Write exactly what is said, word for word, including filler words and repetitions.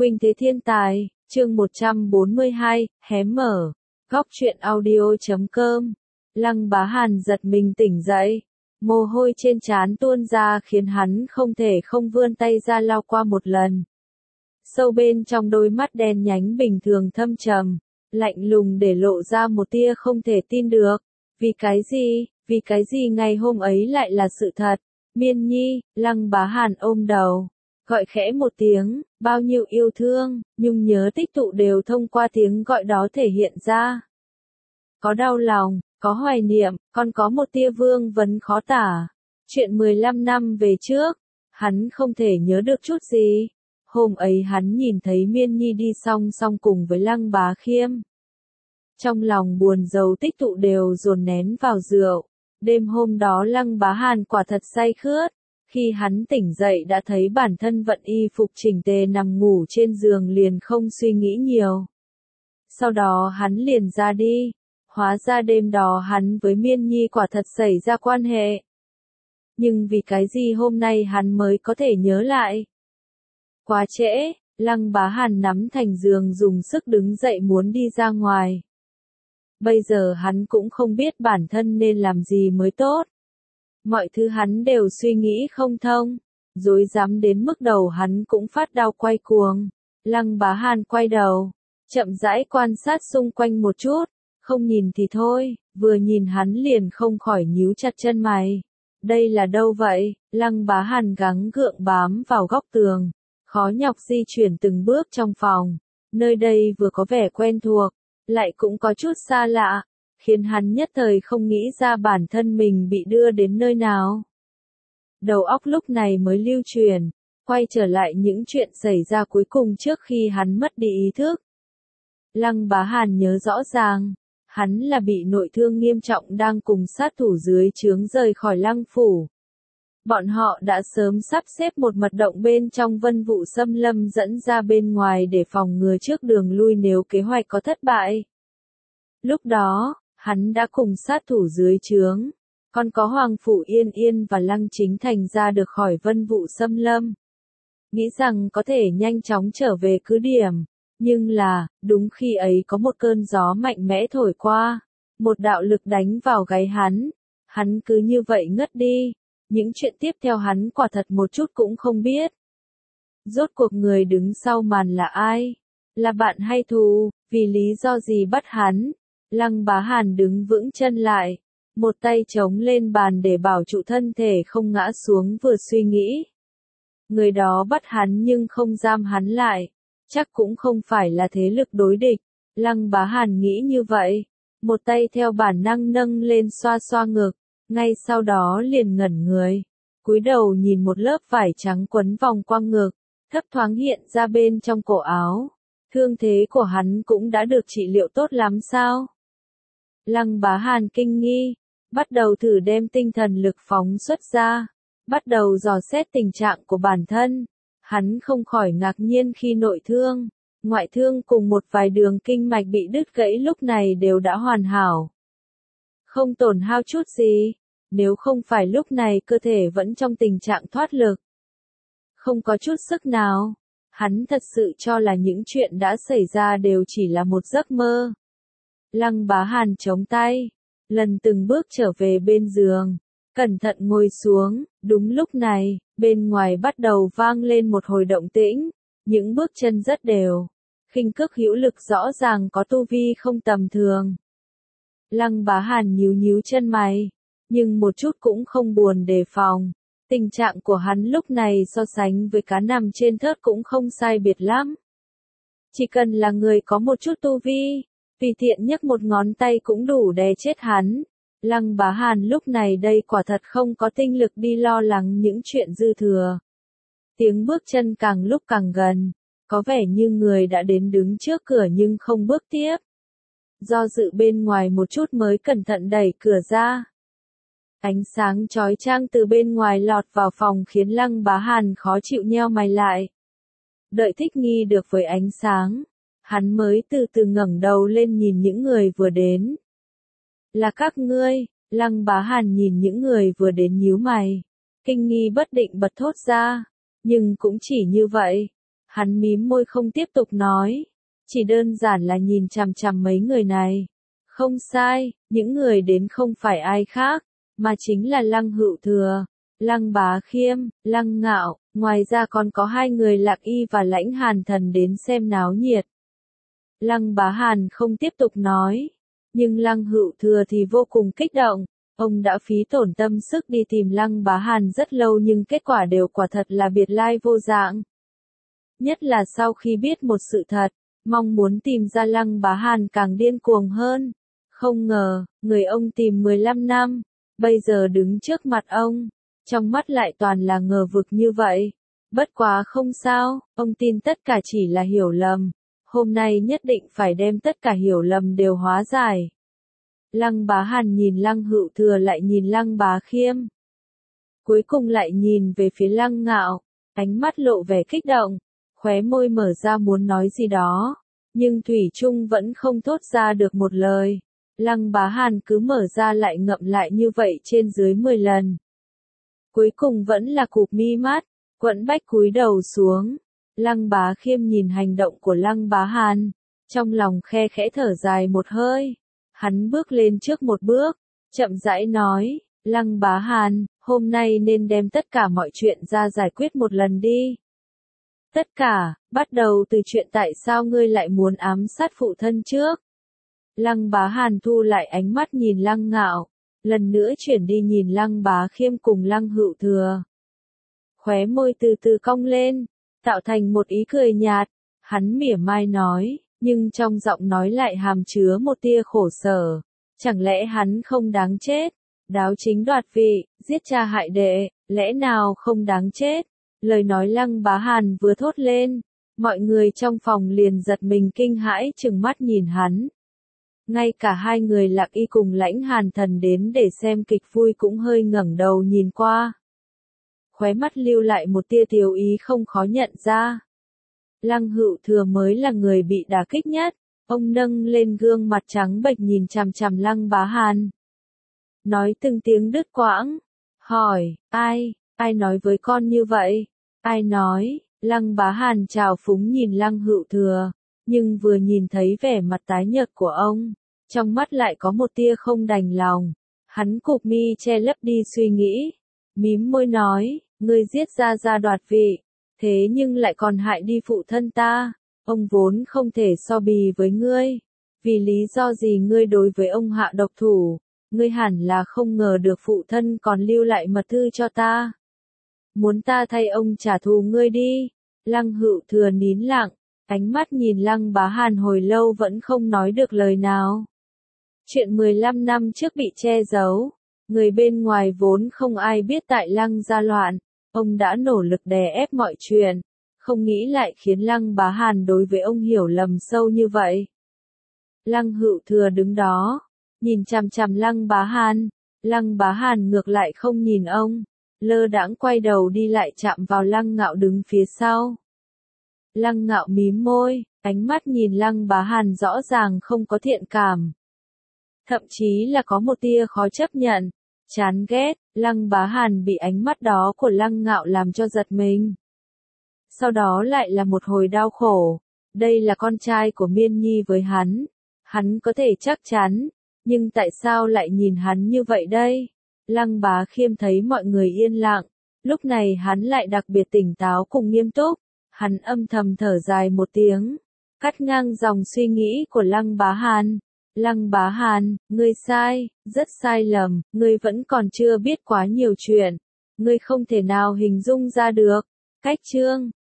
Khuynh Thế Thiên Tài, chương một trăm bốn mươi hai, hé mở, góc truyện audio chấm com. Lăng Bá Hàn giật mình tỉnh dậy, mồ hôi trên trán tuôn ra khiến hắn không thể không vươn tay ra lau qua một lần. Sâu bên trong đôi mắt đen nhánh bình thường thâm trầm, lạnh lùng để lộ ra một tia không thể tin được. Vì cái gì, vì cái gì ngày hôm ấy lại là sự thật? Miên Nhi, Lăng Bá Hàn ôm đầu, gọi khẽ một tiếng, bao nhiêu yêu thương, nhung nhớ tích tụ đều thông qua tiếng gọi đó thể hiện ra. Có đau lòng, có hoài niệm, còn có một tia vương vấn khó tả. Chuyện mười lăm năm về trước, hắn không thể nhớ được chút gì. Hôm ấy hắn nhìn thấy Miên Nhi đi song song cùng với Lăng Bá Khiêm. Trong lòng buồn rầu tích tụ đều dồn nén vào rượu. Đêm hôm đó Lăng Bá Hàn quả thật say khướt. Khi hắn tỉnh dậy đã thấy bản thân vận y phục chỉnh tề nằm ngủ trên giường liền không suy nghĩ nhiều. Sau đó hắn liền ra đi. Hóa ra đêm đó hắn với Miên Nhi quả thật xảy ra quan hệ. Nhưng vì cái gì hôm nay hắn mới có thể nhớ lại? Quá trễ, Lăng Bá Hàn nắm thành giường dùng sức đứng dậy muốn đi ra ngoài. Bây giờ hắn cũng không biết bản thân nên làm gì mới tốt. Mọi thứ hắn đều suy nghĩ không thông, rối rắm đến mức đầu hắn cũng phát đau quay cuồng. Lăng Bá Hàn quay đầu, chậm rãi quan sát xung quanh một chút, không nhìn thì thôi, vừa nhìn hắn liền không khỏi nhíu chặt chân mày. Đây là đâu vậy? Lăng Bá Hàn gắng gượng bám vào góc tường, khó nhọc di chuyển từng bước trong phòng. Nơi đây vừa có vẻ quen thuộc, lại cũng có chút xa lạ, khiến hắn nhất thời không nghĩ ra bản thân mình bị đưa đến nơi nào. Đầu óc lúc này mới lưu truyền, quay trở lại những chuyện xảy ra cuối cùng trước khi hắn mất đi ý thức. Lăng Bá Hàn nhớ rõ ràng, hắn là bị nội thương nghiêm trọng đang cùng sát thủ dưới trướng rời khỏi Lăng Phủ. Bọn họ đã sớm sắp xếp một mật động bên trong Vân Vụ Xâm Lâm dẫn ra bên ngoài để phòng ngừa trước đường lui nếu kế hoạch có thất bại. Lúc đó, hắn đã cùng sát thủ dưới trướng, còn có Hoàng Phủ Yên Yên và Lăng Chính Thành ra được khỏi Vân Vụ Xâm Lâm. Nghĩ rằng có thể nhanh chóng trở về cứ điểm, nhưng là, đúng khi ấy có một cơn gió mạnh mẽ thổi qua, một đạo lực đánh vào gáy hắn, hắn cứ như vậy ngất đi. Những chuyện tiếp theo hắn quả thật một chút cũng không biết. Rốt cuộc người đứng sau màn là ai? Là bạn hay thù? Vì lý do gì bắt hắn? Lăng Bá Hàn đứng vững chân lại, một tay chống lên bàn để bảo trụ thân thể không ngã xuống vừa suy nghĩ. Người đó bắt hắn nhưng không giam hắn lại, chắc cũng không phải là thế lực đối địch. Lăng Bá Hàn nghĩ như vậy, một tay theo bản năng nâng lên xoa xoa ngực. Ngay sau đó liền ngẩn người, cúi đầu nhìn một lớp vải trắng quấn vòng quanh ngực, thấp thoáng hiện ra bên trong cổ áo. Thương thế của hắn cũng đã được trị liệu tốt lắm sao? Lăng Bá Hàn kinh nghi, bắt đầu thử đem tinh thần lực phóng xuất ra, bắt đầu dò xét tình trạng của bản thân. Hắn không khỏi ngạc nhiên khi nội thương, ngoại thương cùng một vài đường kinh mạch bị đứt gãy lúc này đều đã hoàn hảo. Không tổn hao chút gì. Nếu không phải lúc này cơ thể vẫn trong tình trạng thoát lực, không có chút sức nào, hắn thật sự cho là những chuyện đã xảy ra đều chỉ là một giấc mơ. Lăng Bá Hàn chống tay, lần từng bước trở về bên giường, cẩn thận ngồi xuống. Đúng lúc này, bên ngoài bắt đầu vang lên một hồi động tĩnh, những bước chân rất đều, khinh cước hữu lực rõ ràng có tu vi không tầm thường. Lăng Bá Hàn nhíu nhíu chân mày, nhưng một chút cũng không buồn đề phòng. Tình trạng của hắn lúc này so sánh với cá nằm trên thớt cũng không sai biệt lắm. Chỉ cần là người có một chút tu vi, tùy tiện nhấc một ngón tay cũng đủ đè chết hắn. Lăng Bá Hàn lúc này đây quả thật không có tinh lực đi lo lắng những chuyện dư thừa. Tiếng bước chân càng lúc càng gần, có vẻ như người đã đến đứng trước cửa nhưng không bước tiếp. Do dự bên ngoài một chút mới cẩn thận đẩy cửa ra. Ánh sáng chói chang từ bên ngoài lọt vào phòng khiến Lăng Bá Hàn khó chịu nheo mày lại. Đợi thích nghi được với ánh sáng, hắn mới từ từ ngẩng đầu lên nhìn những người vừa đến. Là các ngươi? Lăng Bá Hàn nhìn những người vừa đến nhíu mày, kinh nghi bất định bật thốt ra, nhưng cũng chỉ như vậy. Hắn mím môi không tiếp tục nói, chỉ đơn giản là nhìn chằm chằm mấy người này. Không sai, những người đến không phải ai khác, mà chính là Lăng Hữu Thừa, Lăng Bá Khiêm, Lăng Ngạo, ngoài ra còn có hai người Lạc Y và Lãnh Hàn Thần đến xem náo nhiệt. Lăng Bá Hàn không tiếp tục nói, nhưng Lăng Hữu Thừa thì vô cùng kích động, ông đã phí tổn tâm sức đi tìm Lăng Bá Hàn rất lâu nhưng kết quả đều quả thật là biệt lai vô dạng. Nhất là sau khi biết một sự thật, mong muốn tìm ra Lăng Bá Hàn càng điên cuồng hơn. Không ngờ, người ông tìm mười lăm năm, bây giờ đứng trước mặt ông, trong mắt lại toàn là ngờ vực như vậy. Bất quá không sao, ông tin tất cả chỉ là hiểu lầm. Hôm nay nhất định phải đem tất cả hiểu lầm đều hóa giải. Lăng Bá Hàn nhìn Lăng Hữu Thừa lại nhìn Lăng Bá Khiêm. Cuối cùng lại nhìn về phía Lăng Ngạo, ánh mắt lộ vẻ kích động, khóe môi mở ra muốn nói gì đó, nhưng thủy chung vẫn không thốt ra được một lời. Lăng Bá Hàn cứ mở ra lại ngậm lại như vậy trên dưới mười lần. Cuối cùng vẫn là cụp mi mắt, Quẫn Bách cúi đầu xuống. Lăng Bá Khiêm nhìn hành động của Lăng Bá Hàn, trong lòng khe khẽ thở dài một hơi. Hắn bước lên trước một bước, chậm rãi nói, Lăng Bá Hàn, hôm nay nên đem tất cả mọi chuyện ra giải quyết một lần đi. Tất cả, bắt đầu từ chuyện tại sao ngươi lại muốn ám sát phụ thân trước. Lăng Bá Hàn thu lại ánh mắt nhìn Lăng Ngạo, lần nữa chuyển đi nhìn Lăng Bá Khiêm cùng Lăng Hữu Thừa. Khóe môi từ từ cong lên, tạo thành một ý cười nhạt, hắn mỉa mai nói, nhưng trong giọng nói lại hàm chứa một tia khổ sở. Chẳng lẽ hắn không đáng chết? Đáo chính đoạt vị, giết cha hại đệ, lẽ nào không đáng chết? Lời nói Lăng Bá Hàn vừa thốt lên, mọi người trong phòng liền giật mình kinh hãi trừng mắt nhìn hắn. Ngay cả hai người Lạc Y cùng Lãnh Hàn Thần đến để xem kịch vui cũng hơi ngẩng đầu nhìn qua. Khóe mắt lưu lại một tia tiếu ý không khó nhận ra. Lăng Hữu Thừa mới là người bị đả kích nhất, ông nâng lên gương mặt trắng bệch nhìn chằm chằm Lăng Bá Hàn. Nói từng tiếng đứt quãng, hỏi, ai, ai nói với con như vậy? Ai nói? Lăng Bá Hàn trào phúng nhìn Lăng Hữu Thừa, nhưng vừa nhìn thấy vẻ mặt tái nhợt của ông, trong mắt lại có một tia không đành lòng. Hắn cụp mi che lấp đi suy nghĩ, mím môi nói, ngươi giết gia gia đoạt vị, thế nhưng lại còn hại đi phụ thân ta, ông vốn không thể so bì với ngươi, vì lý do gì ngươi đối với ông hạ độc thủ, ngươi hẳn là không ngờ được phụ thân còn lưu lại mật thư cho ta. Muốn ta thay ông trả thù ngươi đi. Lăng Hữu Thừa nín lặng, ánh mắt nhìn Lăng Bá Hàn hồi lâu vẫn không nói được lời nào. Chuyện mười lăm năm trước bị che giấu, người bên ngoài vốn không ai biết tại Lăng gia loạn, ông đã nỗ lực đè ép mọi chuyện, không nghĩ lại khiến Lăng Bá Hàn đối với ông hiểu lầm sâu như vậy. Lăng Hữu Thừa đứng đó, nhìn chằm chằm Lăng Bá Hàn, Lăng Bá Hàn ngược lại không nhìn ông, lơ đãng quay đầu đi lại chạm vào Lăng Ngạo đứng phía sau. Lăng Ngạo mím môi, ánh mắt nhìn Lăng Bá Hàn rõ ràng không có thiện cảm. Thậm chí là có một tia khó chấp nhận, chán ghét. Lăng Bá Hàn bị ánh mắt đó của Lăng Ngạo làm cho giật mình. Sau đó lại là một hồi đau khổ. Đây là con trai của Miên Nhi với hắn. Hắn có thể chắc chắn, nhưng tại sao lại nhìn hắn như vậy đây? Lăng Bá Khiêm thấy mọi người yên lặng, lúc này hắn lại đặc biệt tỉnh táo cùng nghiêm túc. Hắn âm thầm thở dài một tiếng, cắt ngang dòng suy nghĩ của Lăng Bá Hàn. Lăng Bá Hàn, ngươi sai, rất sai lầm, ngươi vẫn còn chưa biết quá nhiều chuyện, ngươi không thể nào hình dung ra được. Cách chương